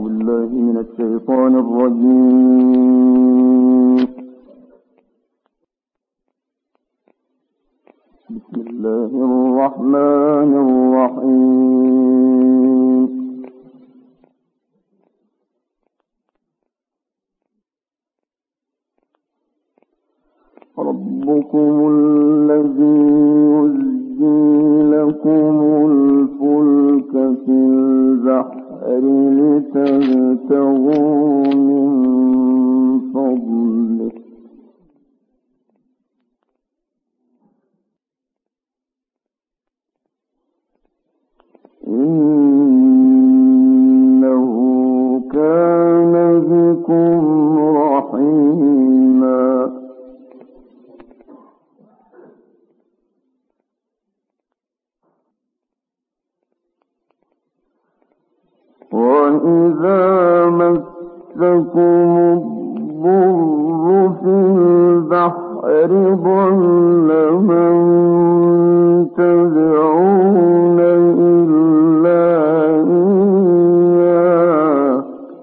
بالله من الشيطان الرجيم. بسم الله الرحمن الرحيم. ربكم الذي يزجي لكم الفلك في البحر لتبتغوا من فضله إنه كان بكم رحيما. وإذا مسكم الضر في البحر ضل من تدعون إلا إياه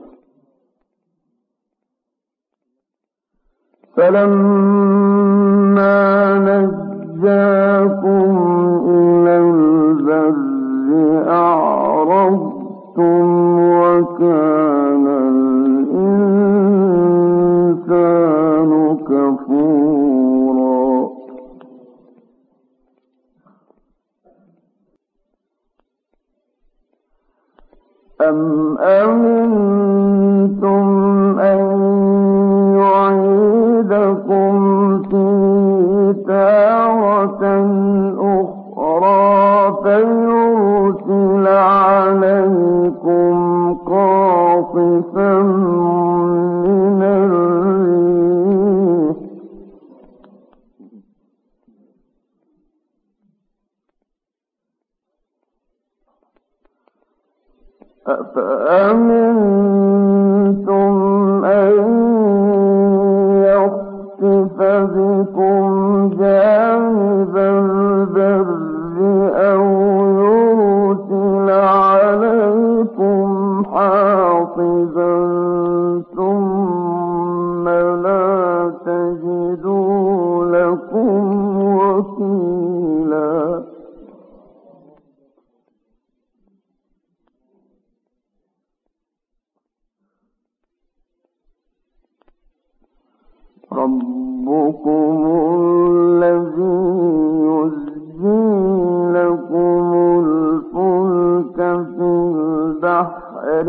فلما نجاكم إلى البر أعرضتم وكان الإنسان كفورا. أم أمنتم أن يعيدكم فيه تارة أخرى فيرسل عليكم قاصفا من الريح أفأمنتم أن يخسف بكم جانب البر أو يرسل عليكم حاصبا ثم لا تجدوا لكم وكيلا. ربكم الذي يزجي لكم الفلك في البحر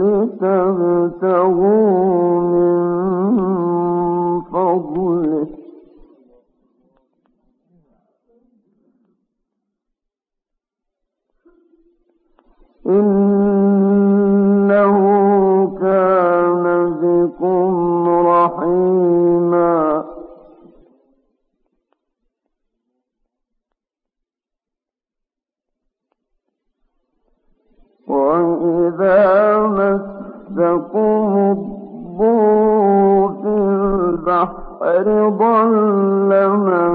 لتبتغوا من فضله إنه كان بكم رحيما. وإذا مسكم الضر في البحر ضل من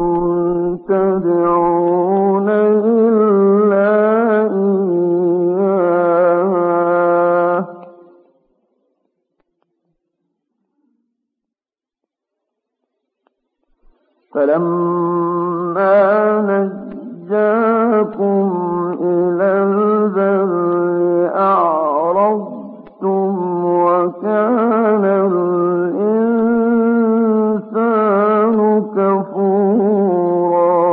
تدعون إلا إياه فلما نجاكم إلى البر أعرضتم وكان الإنسان كفورا.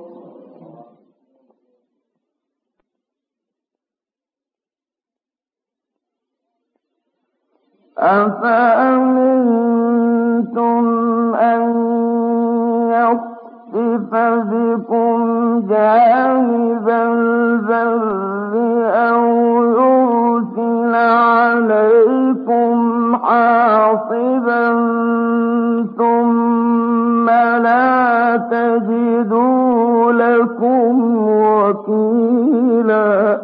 أفأمنتم أن يخسف بكم جانب البر أو يرسل عليكم حاصبا ثم لا تجدوا لكم وكيلا.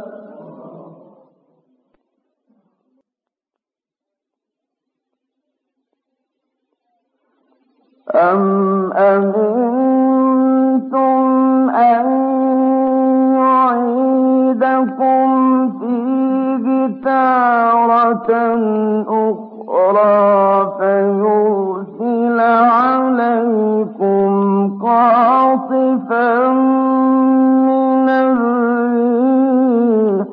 أم أمنتم أن يعيدكم فيه تارة مرة أخرى فيرسل عليكم قاصفا من الريح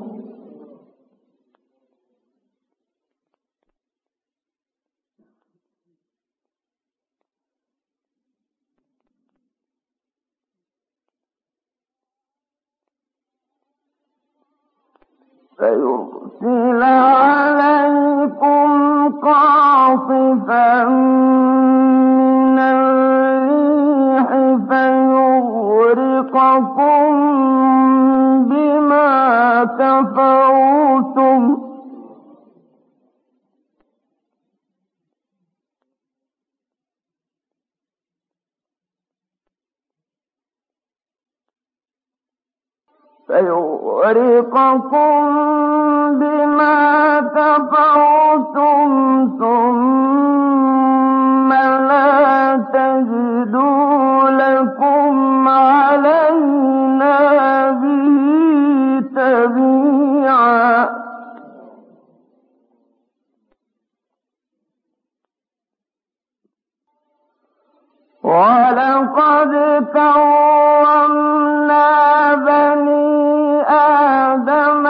فيغرقكم بما كفرتم ثم لا تجدوا لكم علينا به تبيعا ولقد كرمنا بني آدم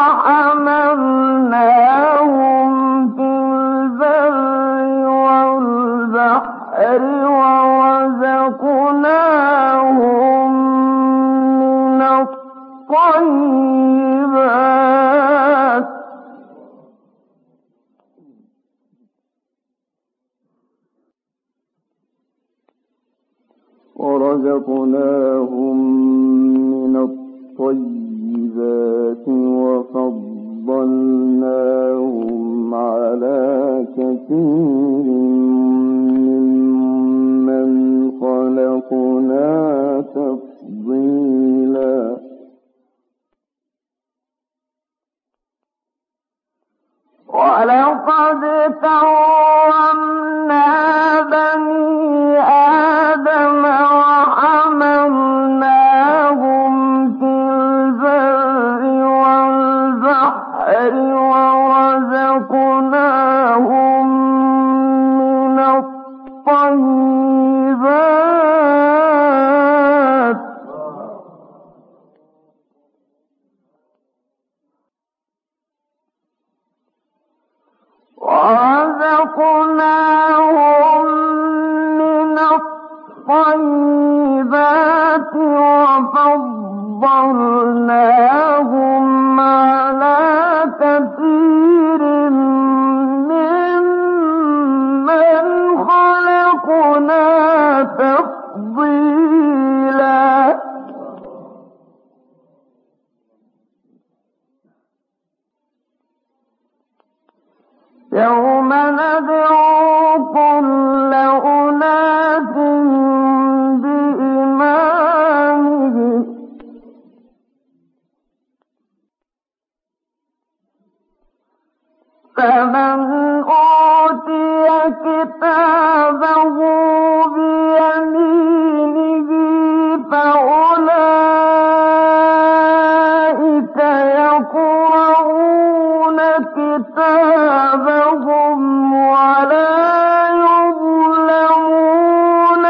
وحملناهم في البر والبحر ورزقناهم من الطيبات وفضلناهم على كثير ممن خلقنا تفضيلا ولقد كرمنا بني آدم وحملناهم في البر والبحر ورزقناهم من الطيبات وفضلناهم على كثير ممن خلقنا تفضيلا يوم ندعو كل أناس بإمامهم فمن أوتي كتابه بيمينه فأولئك يقرؤون كتابهم ولا يظلمون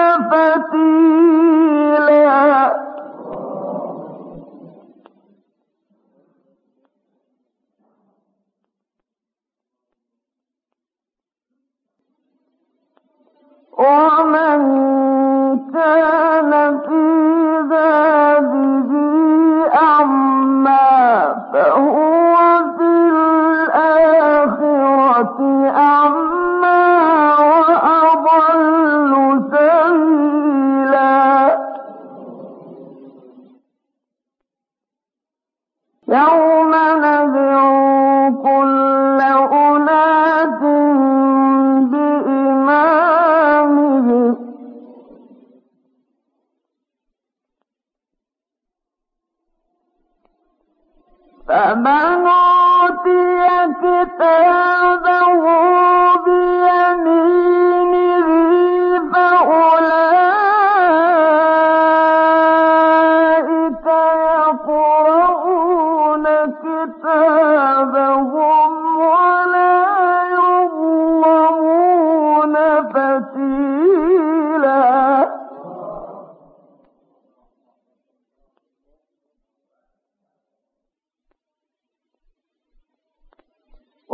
فتيلا ومن كان في هذه أعمى فهو في الآخرة أعمى وأضل سبيلا يوم ندعو كل أناس بإمامهم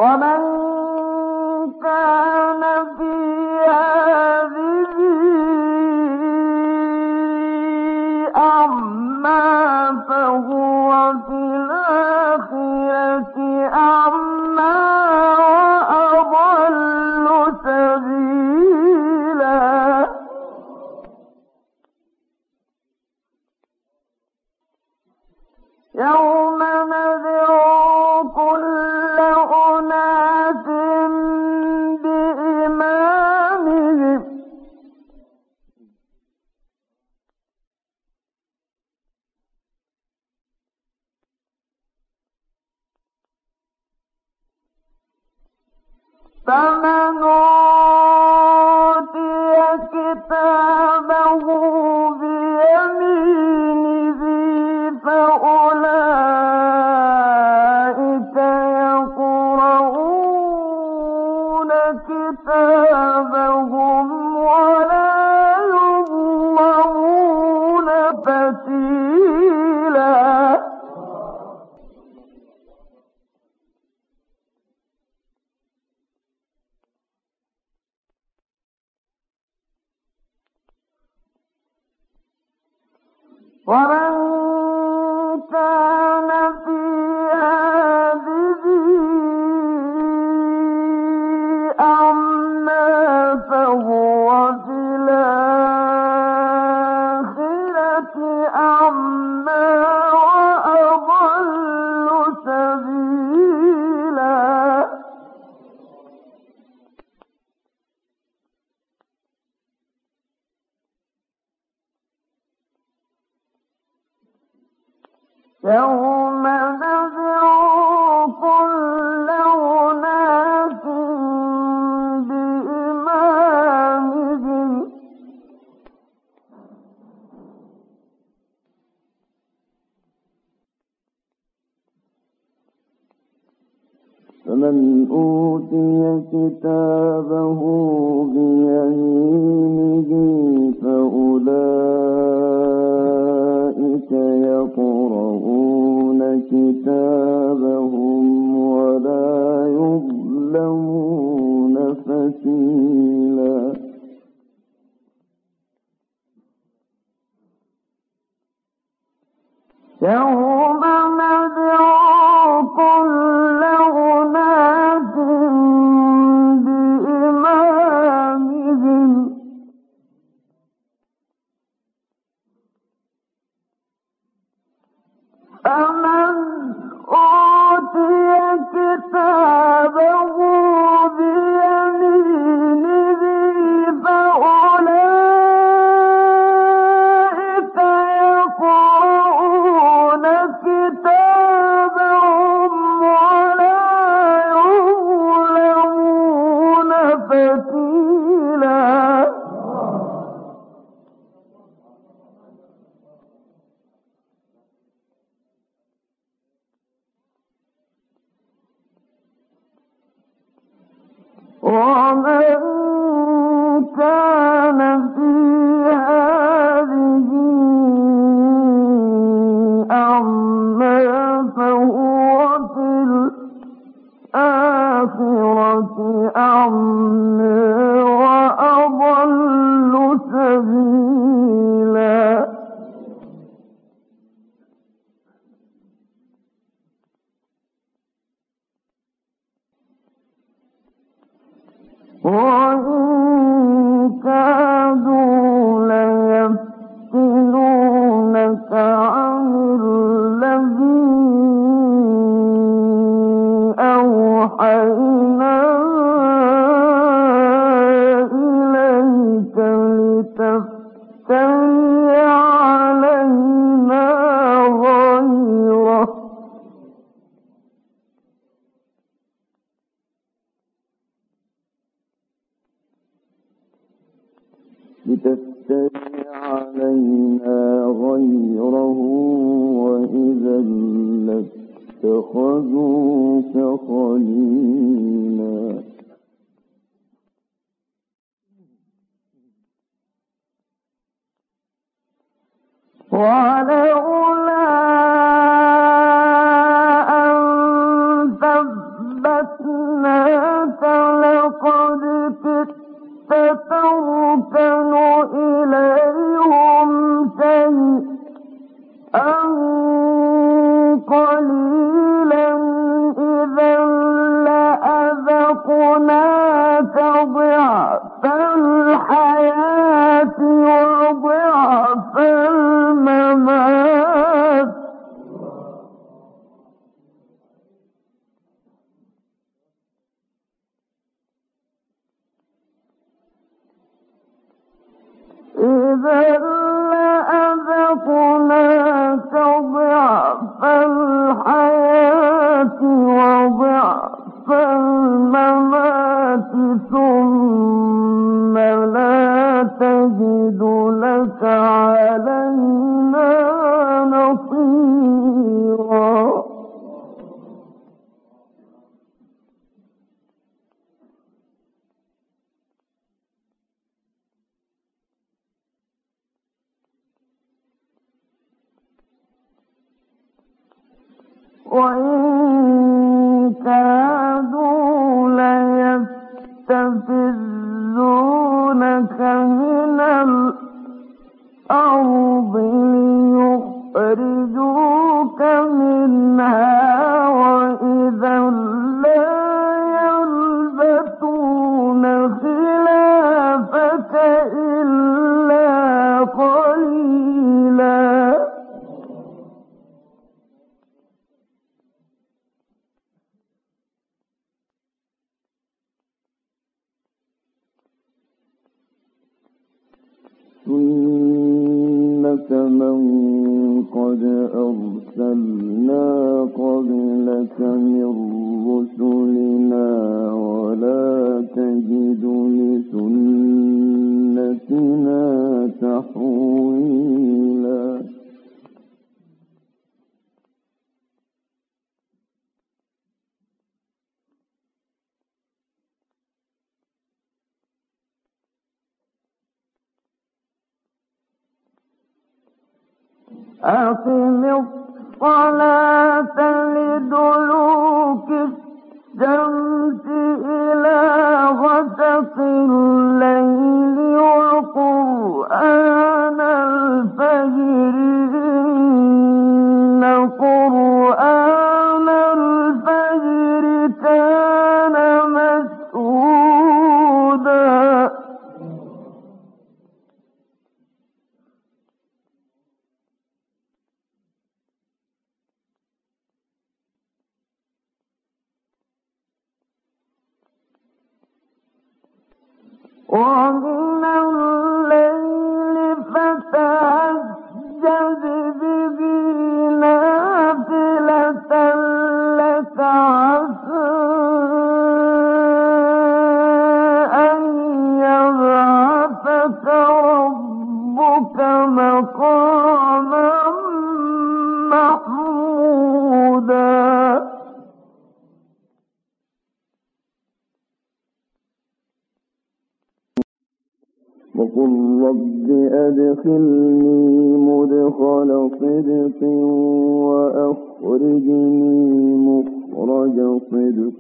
ومن كان في هذه أعمى فهو في الآخرة أعمى وأضل سبيلا يوم ندعو كل أناس بإمامهم فمن أوتي كتابه بيمينه فأولئك يقرؤون كتابهم ولا يظلمون فتيلا ومن كان في هذه أعمى فهو في الآخرة أعمى وأضل سبيلا يوم ندعو كل أناس بإمامهم فمن أوتي كتابه بيمينه فأولئك يقرؤون كتابهم ولا يظلمون فتيلا يوم ندعو كل أناس بإمامهم فمن أوتي كتابه بيمينه فأولئك يقرؤون كتابهم ولا يظلمون فتيلا ومن كان في هذه أعمى فهو في الآخرة أعمى وأضل سبيلا وإن كادوا ليفتنونك عن الذي أوحينا إليك لتفتري علينا غيره وإذا لاتخذوك خليلا ولولا أن ثبت أهلكناك لقد كدت تركن إليهم شيئا قليلا إذا لأذقناك ضعف الحياة وضعف الممات إذا لأذقناك ضعف الحياة وضعف الممات ثم لا تجد لك علينا نصيرا وإن كادوا ليستفزونك من الأرض ليخرجوك منها وإذا لا يلبثون خلافك إلا قليلا سنة من قد أرسلنا قبلك من رسلنا ولا تجد لسنتنا تحويلا أقم الصلاة لدلوك الشمس إلى غسق الليل وقرآن الفجر إن قرآن الفجر كان مشهودا ومن الليل فتهجد به نافلة لك عسى أن يبعثك ربك مقاما محمودا وقل رب أدخلني مدخل صدق وأخرجني مخرج صدق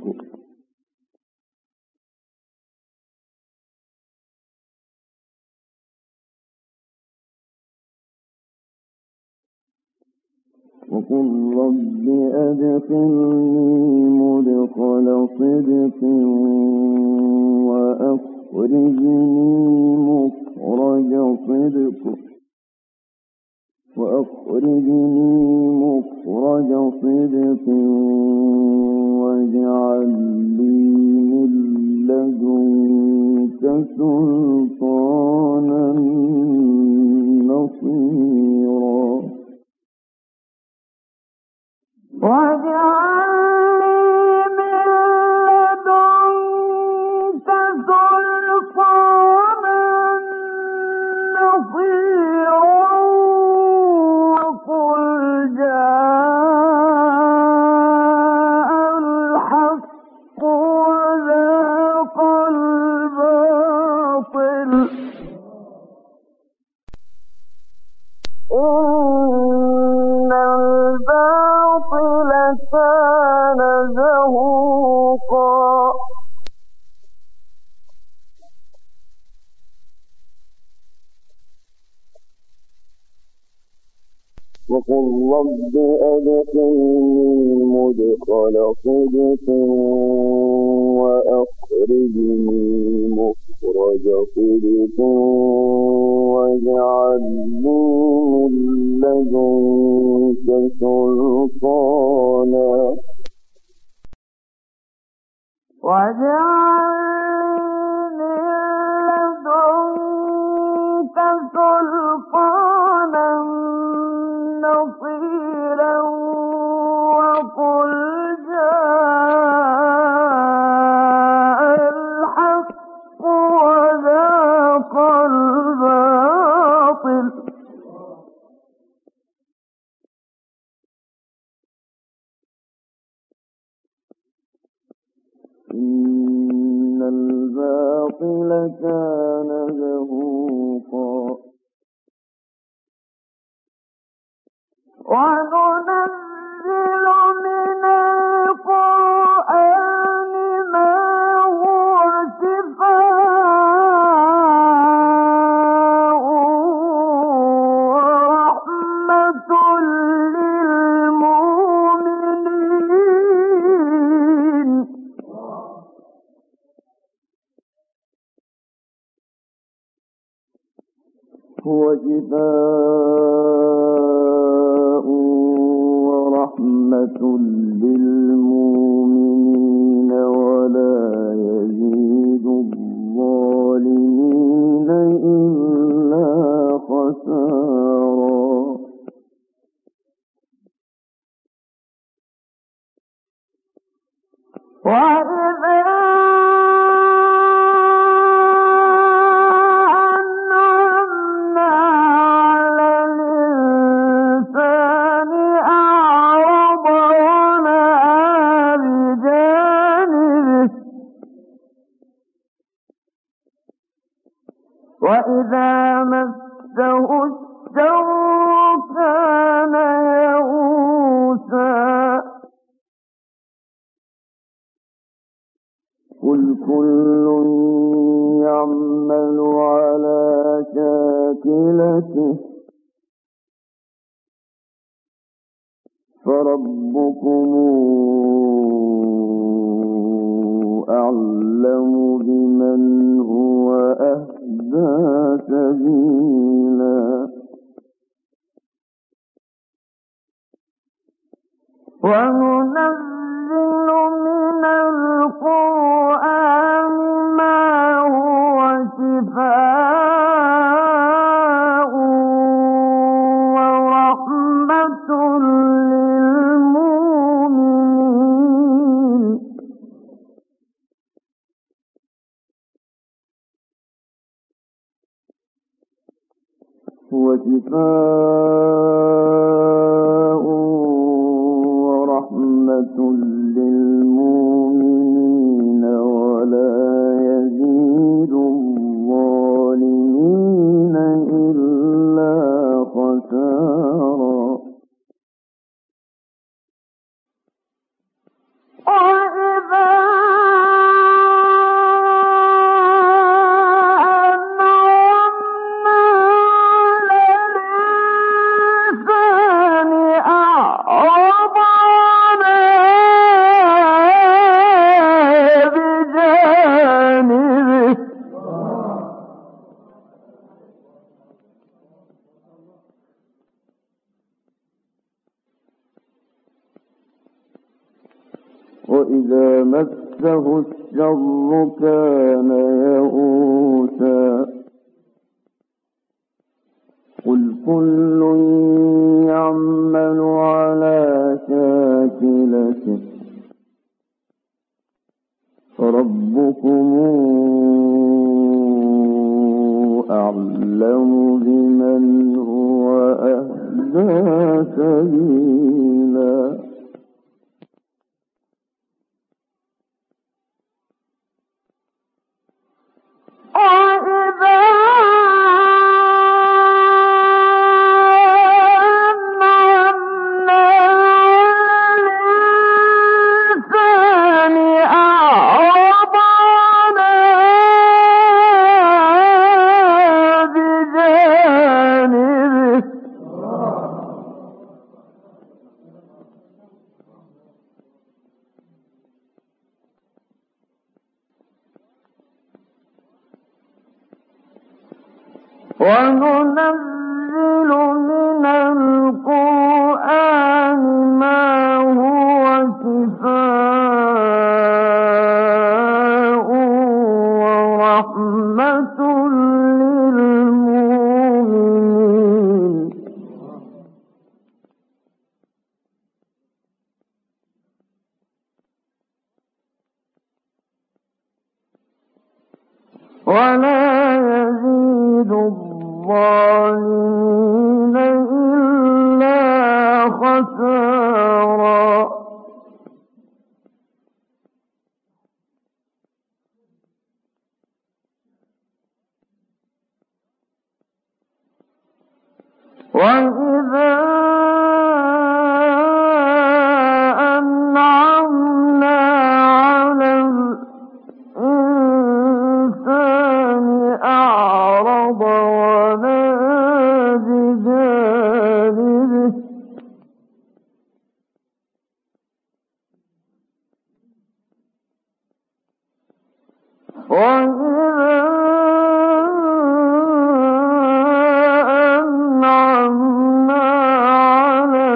وقل رب أدخلني مدخل صدق وأخرجني مخرج صدق واجعل لي من لدنك سلطانا نصيرا واجعل لي من لدنك سلطانا نصيرا وقل جاء الحق وزهق الباطل إن الباطل كان وقل رب أدخلني مدخل صدق وأخرجني مخرج صدق واجعل لي من لدنك سلطانا نصيرا وقل جاء الحق وذاق الباطل إن الباطل كان زهوقا وننزل من القرآن ما هو شفاء ورحمة للمؤمنين هو شفاء ورحمة للمؤمنين ولا يزيد الظالمين إلا خسارا وإذا وإذا مسه الشر كان يئوسا قل كل يعمل على شاكلته فربكم أعلم بمن هو أهدى سبيلا وننزل من القرآن ما هو شفاء ورحمة للمؤمنين هو شفاء ورحمة للمؤمنين ولا يزيد الظالمين إلا خسارا وإذا وإذا مسه الشر كان يئوسا قل كل يعمل على شاكلته فربكم أعلم بمن هو أهدى سبيلا وننزل من القرآن ما هو شفاء ورحمة للمؤمنين ولا يزيد الظالمين إلا خسارا وإذا أنعمنا على الإنسان أعرض ونأى بجانبه وإذا أنعمنا على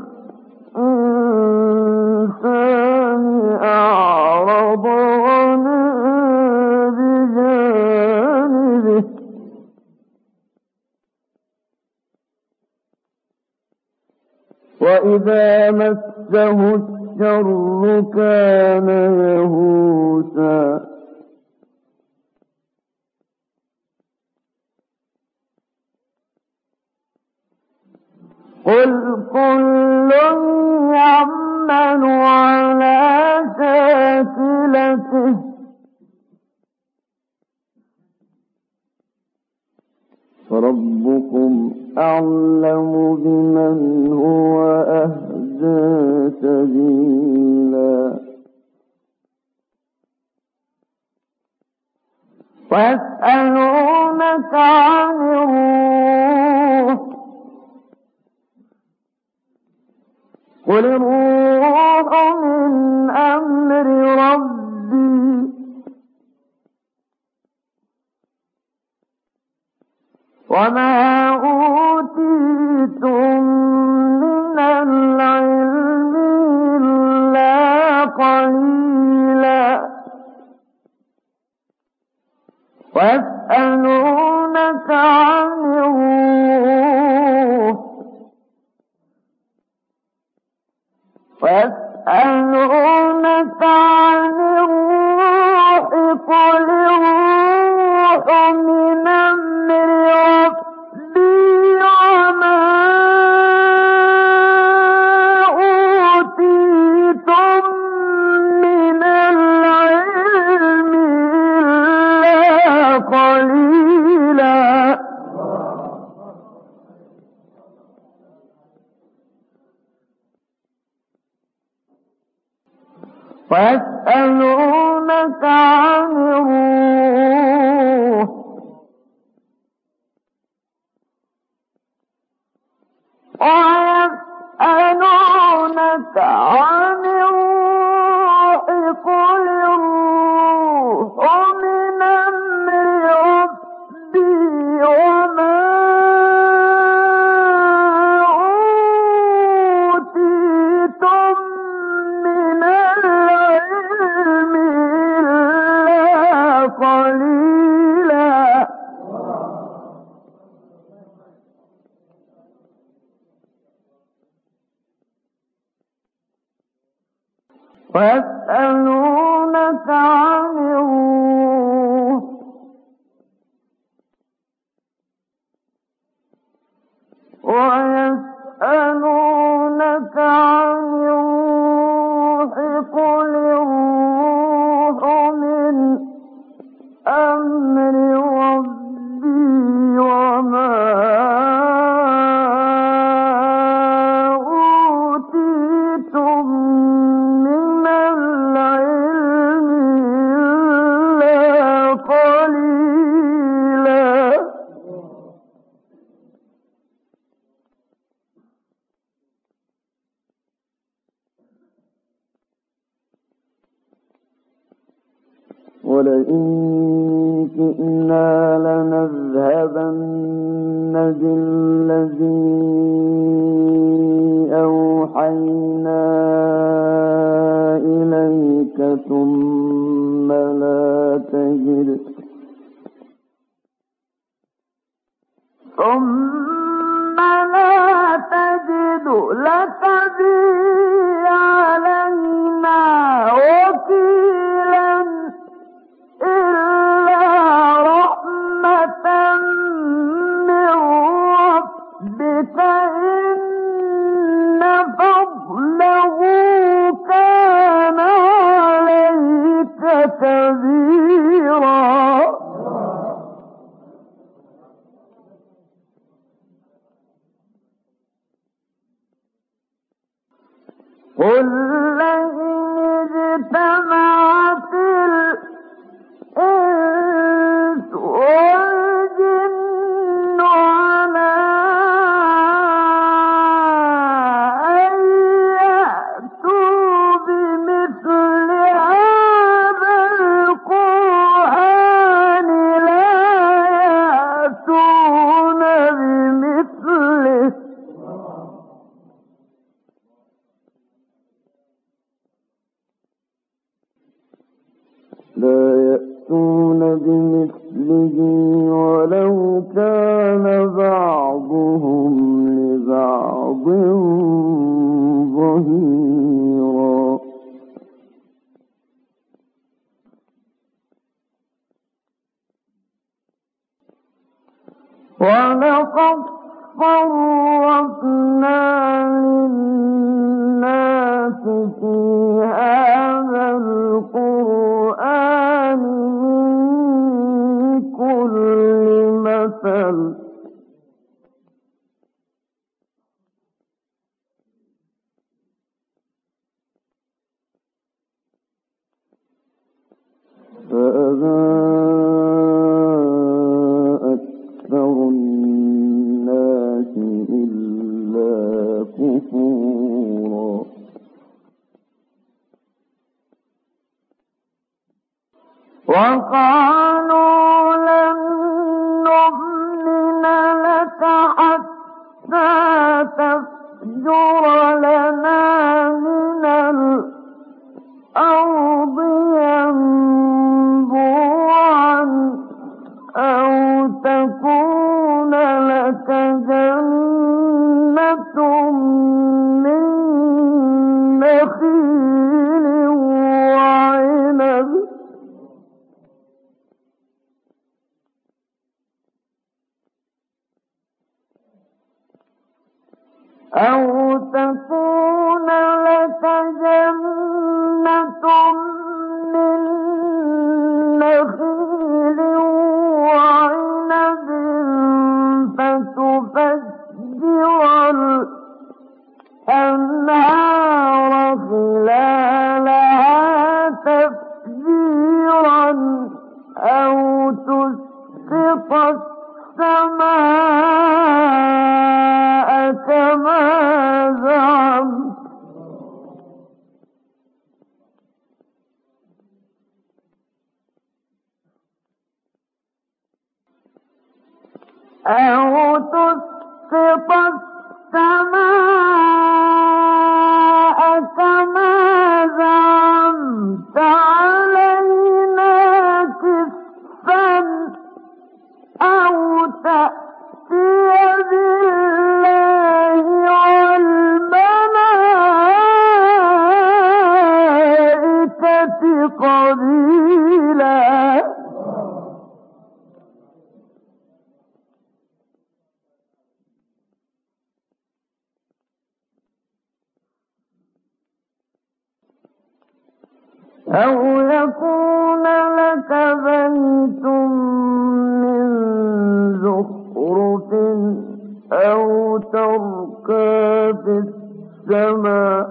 الإنسان أعرض ونأى بجانبه وإذا مسه الشر كان يئوسا قل كل يعمل على شاكلته فربكم أعلم بمن هو أهدى سبيلا ويسألونك عن الروح قل الروح من أمر ربي وما أوتيتم من العلم إلا قليلا ويسألونك عن الروح ويسألونك عن الروح قل الروح من أمر ربي وما أوتيتم من العلم إلا قليلا ويسألونك عن الروح ويسألونك عن الروح قل الروح من أمر ربي وما أوتيتم من العلم إلا قليلا ويسألونك عن الروح ويسألونك عن الروح قل الروح من أمر ربي وما أوتيتم من العلم إلا قليلا ولئن شئنا لنذهبن ثم لا تجد لك به علينا وكيلا إلا رحمة من ربك إن فضله كان عليك كبيرا. قل لئن اجتمعت الإنس والجن على أن يأتوا بمثل هذا القرآن لا يأتون بمثله ولو كان بعضهم لبعض ظهيرا. ولقد صرفنا للناس في هذا القرآن من كل مثل فأبى أكثر الناس إلا كفورا. وقالوا لن نؤمن لك حتى تفجر لنا من الأرض ينبوعا أو تكون لك جنة من نخيل وعنب فتفجر الأنهار خلالها تفجيرا أو تسقط السماء كما زعمت علينا كسفا أو تأتي بالله والملائكة قبيلا. أو يكون لك بيت من زخرف أو ترقى في السماء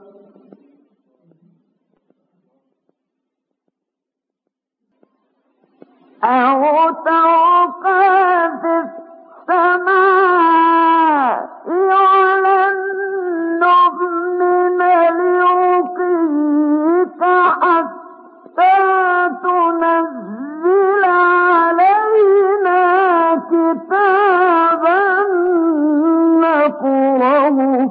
ولن نؤمن لرقيك حتى تنزل علينا كتابا نقرأه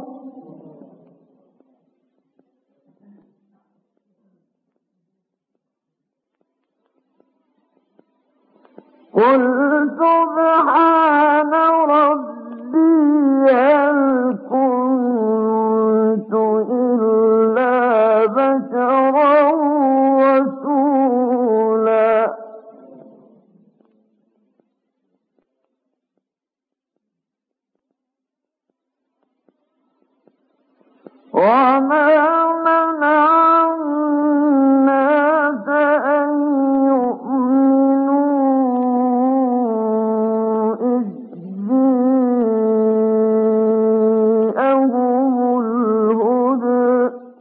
قل سبحان ربي هل كنت إلا بشرا رسولا وما منع الناس أن يؤمنوا إذ جاءهم الهدى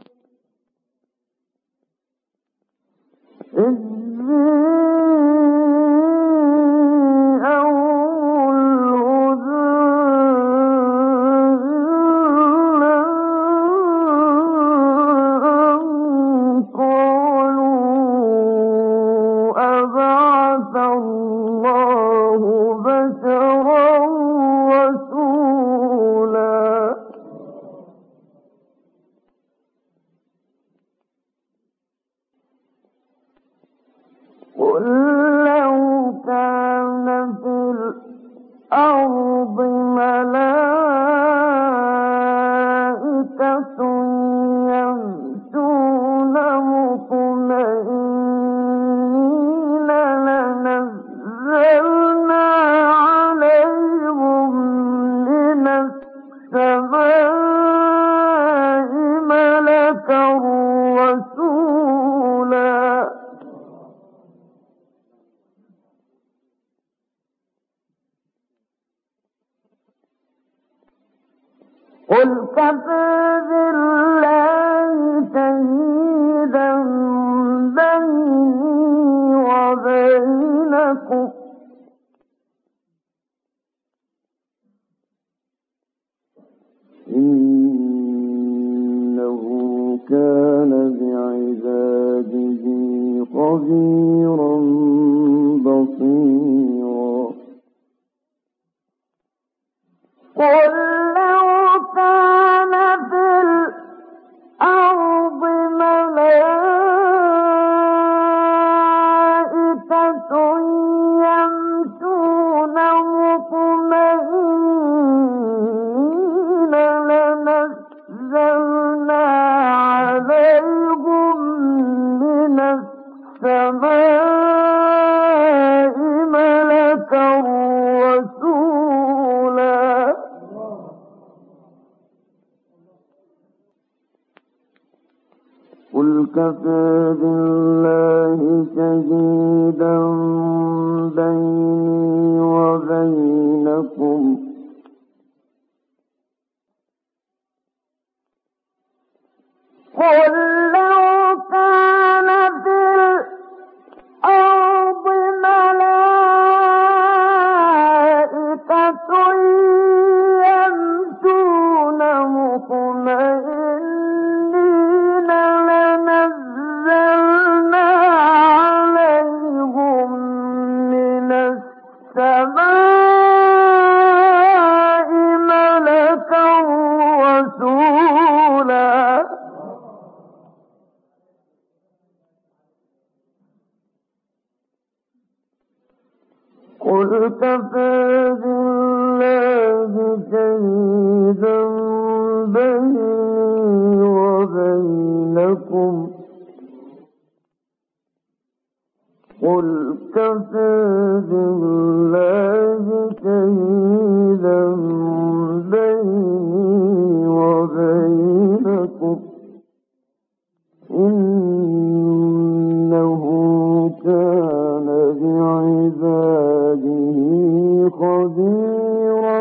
أبعث الله بشرا رسولا قل لو كان في الأرض ملائكة يمشون مطمئنين لنزلنا عليهم من السماء ملكا رسولا قل كفى بالله شهيدا بيني وبينكم إنه كان بعباده خبيرا بصيرا قل لو كان في الأرض ملائكة يمشون مطمئنين لنزلنا عليهم من السماء ملكا رسولا قل كفى بالله شهيدا بيني وبينكم قل لو كان في الأرض ملائكة يمشون مطمئنين لنزلنا عليهم من السماء ملكا رسولا قل كفى بالله شهيدا بيني وبينكم قل كفى بالله شهيدا بيني وبينكم إنه كان بعباده خبيرا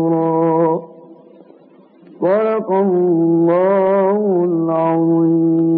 بصيرا صدق الله العظيم.